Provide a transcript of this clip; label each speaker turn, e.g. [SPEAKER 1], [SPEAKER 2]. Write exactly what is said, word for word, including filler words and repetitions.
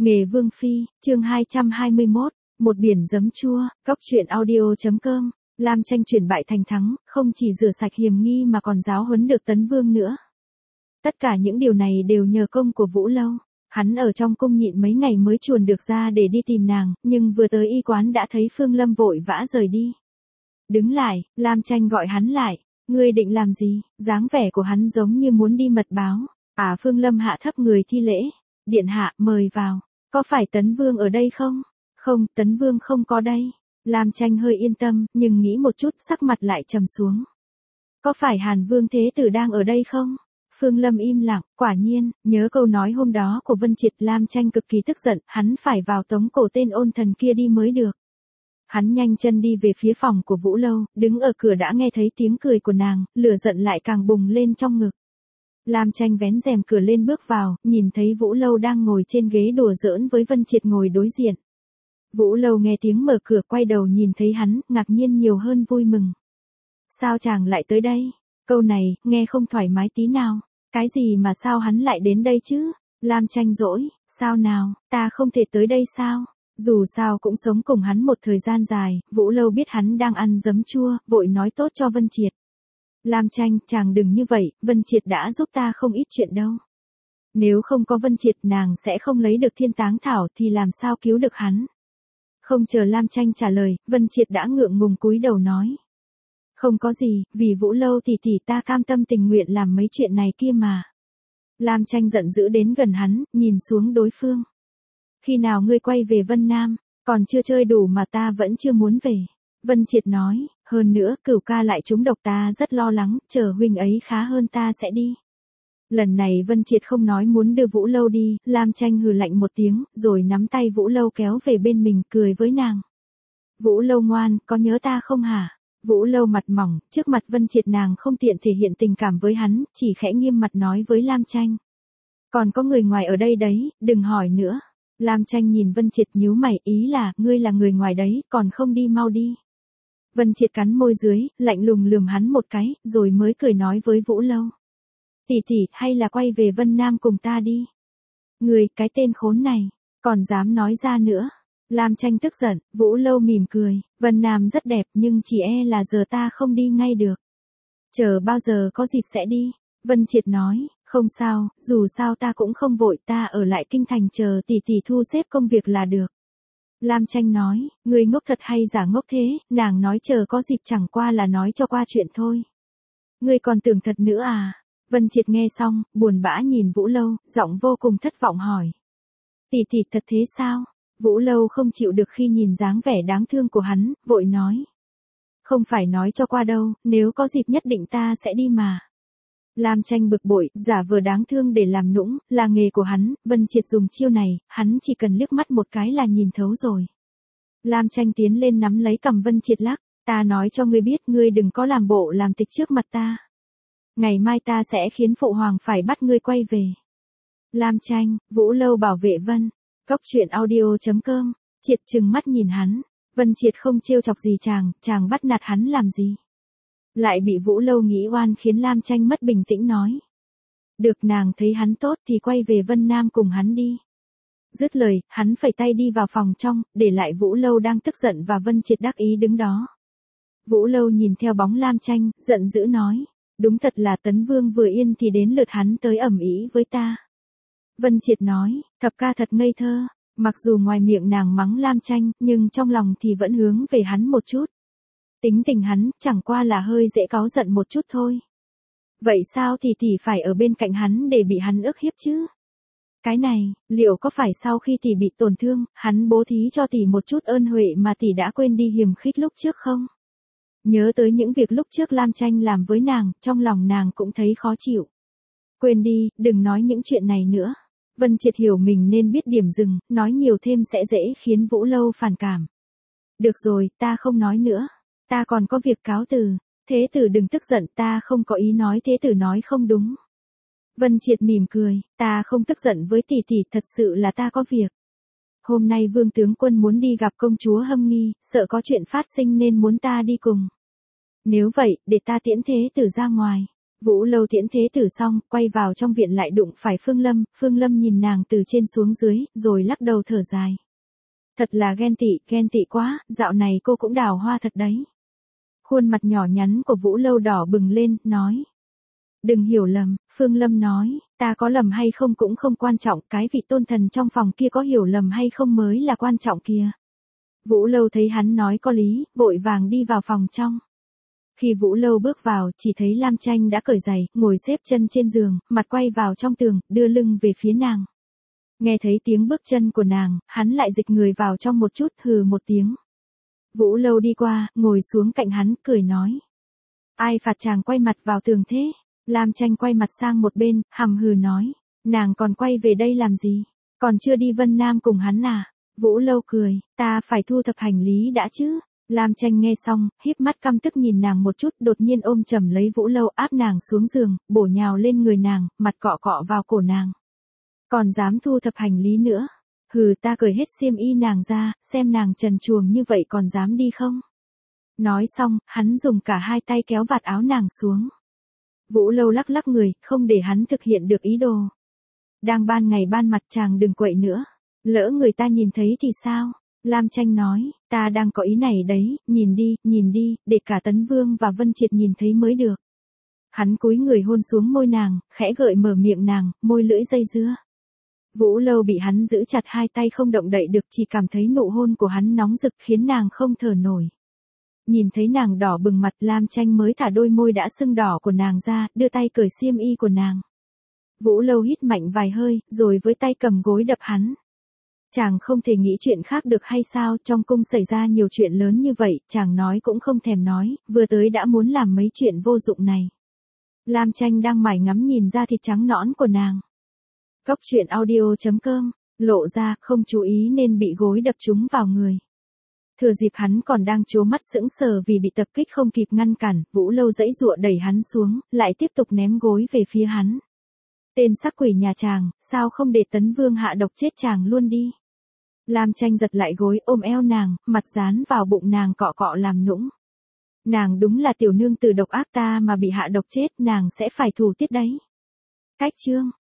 [SPEAKER 1] Nghề Vương Phi, chương hai trăm hai mươi mốt, một biển giấm chua, cóc truyện audio chấm com, Lam Tranh chuyển bại thành thắng, không chỉ rửa sạch hiềm nghi mà còn giáo huấn được Tấn Vương nữa. Tất cả những điều này đều nhờ công của Vũ Lâu. Hắn ở trong cung nhịn mấy ngày mới chuồn được ra để đi tìm nàng, nhưng vừa tới y quán đã thấy Phương Lâm vội vã rời đi. Đứng lại, Lam Tranh gọi hắn lại, ngươi định làm gì? Dáng vẻ của hắn giống như muốn đi mật báo. À, Phương Lâm hạ thấp người thi lễ, điện hạ mời vào, có phải Tấn Vương ở đây không? Không, Tấn Vương không có đây. Lam Tranh hơi yên tâm, nhưng nghĩ một chút sắc mặt lại trầm xuống. Có phải Hàn Vương Thế Tử đang ở đây không? Phương Lâm im lặng, quả nhiên, nhớ câu nói hôm đó của Vân Triệt, Lam Tranh cực kỳ tức giận, hắn phải vào tống cổ tên ôn thần kia đi mới được. Hắn nhanh chân đi về phía phòng của Vũ Lâu, đứng ở cửa đã nghe thấy tiếng cười của nàng, lửa giận lại càng bùng lên trong ngực. Lam Tranh vén rèm cửa lên bước vào, nhìn thấy Vũ Lâu đang ngồi trên ghế đùa giỡn với Vân Triệt ngồi đối diện. Vũ Lâu nghe tiếng mở cửa quay đầu nhìn thấy hắn, ngạc nhiên nhiều hơn vui mừng. Sao chàng lại tới đây? Câu này, nghe không thoải mái tí nào. Cái gì mà sao hắn lại đến đây chứ? Lam Tranh dỗi, sao nào, ta không thể tới đây sao? Dù sao cũng sống cùng hắn một thời gian dài, Vũ Lâu biết hắn đang ăn giấm chua, vội nói tốt cho Vân Triệt. Lam Tranh, chàng đừng như vậy, Vân Triệt đã giúp ta không ít chuyện đâu. Nếu không có Vân Triệt nàng sẽ không lấy được thiên táng thảo thì làm sao cứu được hắn. Không chờ Lam Tranh trả lời, Vân Triệt đã ngượng ngùng cúi đầu nói. Không có gì, vì Vũ Lâu tỷ tỷ ta cam tâm tình nguyện làm mấy chuyện này kia mà. Lam Tranh giận dữ đến gần hắn, nhìn xuống đối phương. Khi nào ngươi quay về Vân Nam, còn chưa chơi đủ mà ta vẫn chưa muốn về. Vân Triệt nói, hơn nữa Cửu ca lại trúng độc ta rất lo lắng, chờ huynh ấy khá hơn ta sẽ đi. Lần này Vân Triệt không nói muốn đưa Vũ Lâu đi, Lam Tranh hừ lạnh một tiếng, rồi nắm tay Vũ Lâu kéo về bên mình cười với nàng. Vũ Lâu ngoan, có nhớ ta không hả? Vũ Lâu mặt mỏng, trước mặt Vân Triệt nàng không tiện thể hiện tình cảm với hắn, chỉ khẽ nghiêm mặt nói với Lam Tranh. Còn có người ngoài ở đây đấy, đừng hỏi nữa. Lam Tranh nhìn Vân Triệt nhíu mày, ý là, ngươi là người ngoài đấy, còn không đi mau đi. Vân Triệt cắn môi dưới, lạnh lùng lườm hắn một cái, rồi mới cười nói với Vũ Lâu. Tỷ tỷ, hay là quay về Vân Nam cùng ta đi. Người, cái tên khốn này, còn dám nói ra nữa. Lam Tranh tức giận, Vũ Lâu mỉm cười, Vân Nam rất đẹp nhưng chỉ e là giờ ta không đi ngay được. Chờ bao giờ có dịp sẽ đi. Vân Triệt nói, không sao, dù sao ta cũng không vội, ta ở lại kinh thành chờ tỷ tỷ thu xếp công việc là được. Lam Tranh nói, người ngốc thật hay giả ngốc thế, nàng nói chờ có dịp chẳng qua là nói cho qua chuyện thôi. Ngươi còn tưởng thật nữa à? Vân Triệt nghe xong, buồn bã nhìn Vũ Lâu, giọng vô cùng thất vọng hỏi. Tỷ tỷ thật thế sao? Vũ Lâu không chịu được khi nhìn dáng vẻ đáng thương của hắn, vội nói. Không phải nói cho qua đâu, nếu có dịp nhất định ta sẽ đi mà. Lam Tranh bực bội, giả vờ đáng thương để làm nũng, là nghề của hắn, Vân Triệt dùng chiêu này, hắn chỉ cần liếc mắt một cái là nhìn thấu rồi. Lam Tranh tiến lên nắm lấy cằm Vân Triệt lắc, ta nói cho ngươi biết, ngươi đừng có làm bộ làm tịch trước mặt ta. Ngày mai ta sẽ khiến phụ hoàng phải bắt ngươi quay về. Lam Tranh, Vũ Lâu bảo vệ Vân. Cóc truyện audio chấm com, Triệt trừng mắt nhìn hắn, Vân Triệt không trêu chọc gì chàng, chàng bắt nạt hắn làm gì. Lại bị Vũ Lâu nghĩ oan khiến Lam Tranh mất bình tĩnh nói. Được, nàng thấy hắn tốt thì quay về Vân Nam cùng hắn đi. Dứt lời, hắn phẩy tay đi vào phòng trong, để lại Vũ Lâu đang tức giận và Vân Triệt đắc ý đứng đó. Vũ Lâu nhìn theo bóng Lam Tranh, giận dữ nói, đúng thật là Tấn Vương vừa yên thì đến lượt hắn tới ầm ĩ với ta. Vân Triệt nói, thập ca thật ngây thơ, mặc dù ngoài miệng nàng mắng Lam Tranh, nhưng trong lòng thì vẫn hướng về hắn một chút. Tính tình hắn, chẳng qua là hơi dễ cáu giận một chút thôi. Vậy sao thì tỷ phải ở bên cạnh hắn để bị hắn ức hiếp chứ? Cái này, liệu có phải sau khi tỷ bị tổn thương, hắn bố thí cho tỷ một chút ơn huệ mà tỷ đã quên đi hiềm khích lúc trước không? Nhớ tới những việc lúc trước Lam Tranh làm với nàng, trong lòng nàng cũng thấy khó chịu. Quên đi, đừng nói những chuyện này nữa. Vân Triệt hiểu mình nên biết điểm dừng, nói nhiều thêm sẽ dễ khiến Vũ Lâu phản cảm. Được rồi, ta không nói nữa. Ta còn có việc cáo từ. Thế tử đừng tức giận, ta không có ý nói thế tử nói không đúng. Vân Triệt mỉm cười, ta không tức giận với tỷ tỷ, thật sự là ta có việc. Hôm nay Vương tướng quân muốn đi gặp công chúa Hâm Nghi, sợ có chuyện phát sinh nên muốn ta đi cùng. Nếu vậy, để ta tiễn thế tử ra ngoài. Vũ Lâu tiễn thế tử xong, quay vào trong viện lại đụng phải Phương Lâm, Phương Lâm nhìn nàng từ trên xuống dưới, rồi lắc đầu thở dài. Thật là ghen tị, ghen tị quá, dạo này cô cũng đào hoa thật đấy. Khuôn mặt nhỏ nhắn của Vũ Lâu đỏ bừng lên, nói. Đừng hiểu lầm, Phương Lâm nói, ta có lầm hay không cũng không quan trọng, cái vị tôn thần trong phòng kia có hiểu lầm hay không mới là quan trọng kìa. Vũ Lâu thấy hắn nói có lý, vội vàng đi vào phòng trong. Khi Vũ Lâu bước vào, chỉ thấy Lam Tranh đã cởi giày, ngồi xếp chân trên giường, mặt quay vào trong tường, đưa lưng về phía nàng. Nghe thấy tiếng bước chân của nàng, hắn lại dịch người vào trong một chút, hừ một tiếng. Vũ Lâu đi qua, ngồi xuống cạnh hắn, cười nói. Ai phạt chàng quay mặt vào tường thế? Lam Tranh quay mặt sang một bên, hầm hừ nói. Nàng còn quay về đây làm gì? Còn chưa đi Vân Nam cùng hắn à? Vũ Lâu cười, ta phải thu thập hành lý đã chứ? Lam Tranh nghe xong, híp mắt căm tức nhìn nàng một chút, đột nhiên ôm chầm lấy Vũ Lâu áp nàng xuống giường, bổ nhào lên người nàng, mặt cọ cọ vào cổ nàng. Còn dám thu thập hành lý nữa? Hừ, ta cởi hết xiêm y nàng ra, xem nàng trần truồng như vậy còn dám đi không? Nói xong, hắn dùng cả hai tay kéo vạt áo nàng xuống. Vũ Lâu lắc lắc người, không để hắn thực hiện được ý đồ. Đang ban ngày ban mặt chàng đừng quậy nữa. Lỡ người ta nhìn thấy thì sao? Lam Tranh nói, ta đang có ý này đấy, nhìn đi, nhìn đi, để cả Tấn Vương và Vân Triệt nhìn thấy mới được. Hắn cúi người hôn xuống môi nàng, khẽ gợi mở miệng nàng, môi lưỡi dây dưa. Vũ Lâu bị hắn giữ chặt hai tay không động đậy được, chỉ cảm thấy nụ hôn của hắn nóng rực khiến nàng không thở nổi. Nhìn thấy nàng đỏ bừng mặt, Lam Tranh mới thả đôi môi đã sưng đỏ của nàng ra, đưa tay cởi xiêm y của nàng. Vũ Lâu hít mạnh vài hơi, rồi với tay cầm gối đập hắn. Chàng không thể nghĩ chuyện khác được hay sao, trong cung xảy ra nhiều chuyện lớn như vậy, chàng nói cũng không thèm nói, vừa tới đã muốn làm mấy chuyện vô dụng này. Lam Tranh đang mải ngắm nhìn da thịt trắng nõn của nàng. Góc truyện audio chấm com, lộ ra, không chú ý nên bị gối đập trúng vào người. Thừa dịp hắn còn đang trố mắt sững sờ vì bị tập kích không kịp ngăn cản, Vũ Lâu giãy giụa đẩy hắn xuống, lại tiếp tục ném gối về phía hắn. Tên sắc quỷ nhà chàng, sao không để Tấn Vương hạ độc chết chàng luôn đi. Lam Tranh giật lại gối ôm eo nàng, mặt dán vào bụng nàng cọ cọ làm nũng. Nàng đúng là tiểu nương tử độc ác, ta mà bị hạ độc chết nàng sẽ phải thù tiết đấy. Cách chương